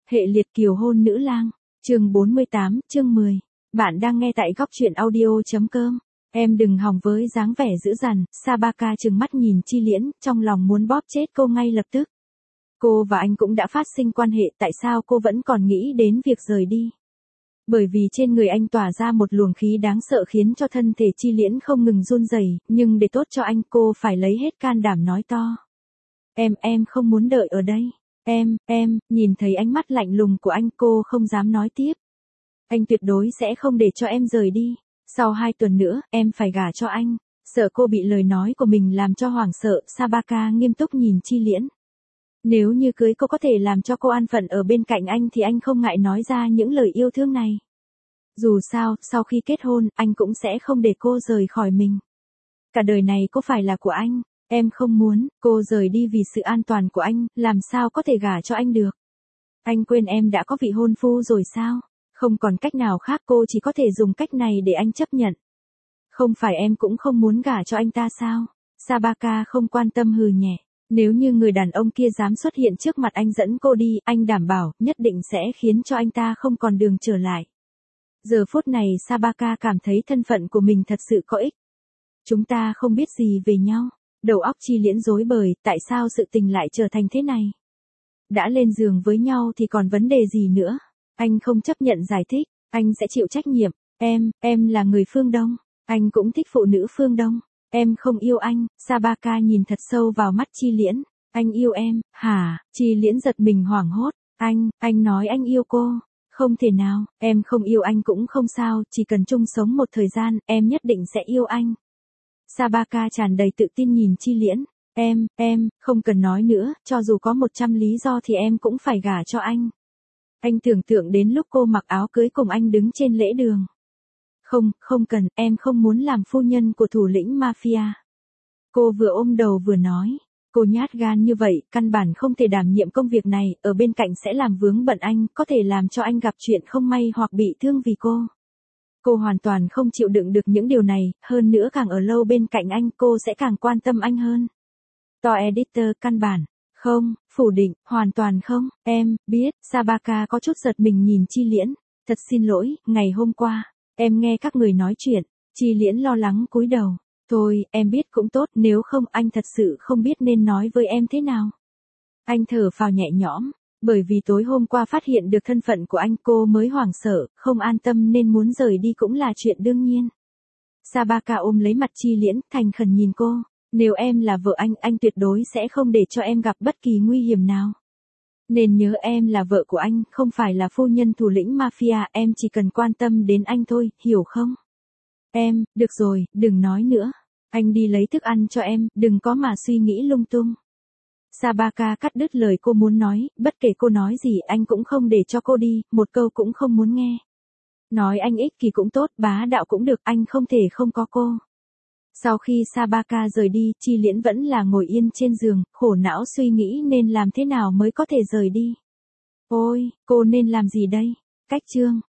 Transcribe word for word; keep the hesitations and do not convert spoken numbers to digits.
Hệ liệt kiều hôn nữ lang, chương bốn mươi tám, chương mười. Bạn đang nghe tại góc truyện audio.com. Em đừng hòng với dáng vẻ dữ dằn, Sabaka trừng mắt nhìn Chi Liễn, trong lòng muốn bóp chết cô ngay lập tức. Cô và anh cũng đã phát sinh quan hệ, tại sao cô vẫn còn nghĩ đến việc rời đi? Bởi vì trên người anh tỏa ra một luồng khí đáng sợ khiến cho thân thể Chi Liễn không ngừng run rẩy, nhưng để tốt cho anh cô phải lấy hết can đảm nói to. Em, em không muốn đợi ở đây. Em, em, nhìn thấy ánh mắt lạnh lùng của anh cô không dám nói tiếp. Anh tuyệt đối sẽ không để cho em rời đi. Sau hai tuần nữa, em phải gả cho anh. Sợ cô bị lời nói của mình làm cho hoảng sợ, Sabaka nghiêm túc nhìn Chi Liễn. Nếu như cưới cô có thể làm cho cô an phận ở bên cạnh anh thì anh không ngại nói ra những lời yêu thương này. Dù sao, sau khi kết hôn, anh cũng sẽ không để cô rời khỏi mình. Cả đời này cô phải là của anh. Em không muốn, cô rời đi vì sự an toàn của anh, làm sao có thể gả cho anh được. Anh quên em đã có vị hôn phu rồi sao? Không còn cách nào khác, cô chỉ có thể dùng cách này để anh chấp nhận. Không phải em cũng không muốn gả cho anh ta sao? Sabaka không quan tâm hừ nhẹ. Nếu như người đàn ông kia dám xuất hiện trước mặt anh dẫn cô đi, anh đảm bảo, nhất định sẽ khiến cho anh ta không còn đường trở lại. Giờ phút này Sabaka cảm thấy thân phận của mình thật sự có ích. Chúng ta không biết gì về nhau. Đầu óc Chi Liễn rối bời, tại sao sự tình lại trở thành thế này? Đã lên giường với nhau thì còn vấn đề gì nữa? Anh không chấp nhận giải thích, anh sẽ chịu trách nhiệm. Em, em là người phương Đông, anh cũng thích phụ nữ phương Đông. Em không yêu anh, Sabaka nhìn thật sâu vào mắt Chi Liễn. Anh yêu em, hả? Chi Liễn giật mình hoảng hốt. Anh, anh nói anh yêu cô. Không thể nào, em không yêu anh cũng không sao, chỉ cần chung sống một thời gian, em nhất định sẽ yêu anh. Sabaka tràn đầy tự tin nhìn Chi Liễn. Em, em, không cần nói nữa, cho dù có một trăm lý do thì em cũng phải gả cho anh. Anh tưởng tượng đến lúc cô mặc áo cưới cùng anh đứng trên lễ đường. Không, không cần, em không muốn làm phu nhân của thủ lĩnh mafia. Cô vừa ôm đầu vừa nói. Cô nhát gan như vậy, căn bản không thể đảm nhiệm công việc này, ở bên cạnh sẽ làm vướng bận anh, có thể làm cho anh gặp chuyện không may hoặc bị thương vì cô. Cô hoàn toàn không chịu đựng được những điều này, hơn nữa càng ở lâu bên cạnh anh cô sẽ càng quan tâm anh hơn. To editor căn bản. Không, phủ định, hoàn toàn không, em, biết, Sabaka có chút giật mình nhìn Chi Liễn. Thật xin lỗi, ngày hôm qua, em nghe các người nói chuyện. Chi Liễn lo lắng cúi đầu. Thôi, em biết cũng tốt, nếu không anh thật sự không biết nên nói với em thế nào. Anh thở phào nhẹ nhõm. Bởi vì tối hôm qua phát hiện được thân phận của anh cô mới hoảng sợ, không an tâm nên muốn rời đi cũng là chuyện đương nhiên. Sabaka ôm lấy mặt Chi Liễn, thành khẩn nhìn cô. Nếu em là vợ anh, anh tuyệt đối sẽ không để cho em gặp bất kỳ nguy hiểm nào. Nên nhớ em là vợ của anh, không phải là phu nhân thủ lĩnh mafia, em chỉ cần quan tâm đến anh thôi, hiểu không? Em, được rồi, đừng nói nữa. Anh đi lấy thức ăn cho em, đừng có mà suy nghĩ lung tung. Sabaka cắt đứt lời cô muốn nói, bất kể cô nói gì anh cũng không để cho cô đi, một câu cũng không muốn nghe. Nói anh ích kỷ cũng tốt, bá đạo cũng được, anh không thể không có cô. Sau khi Sabaka rời đi, Chi Liễn vẫn là ngồi yên trên giường, khổ não suy nghĩ nên làm thế nào mới có thể rời đi. Ôi, cô nên làm gì đây? Cách chương.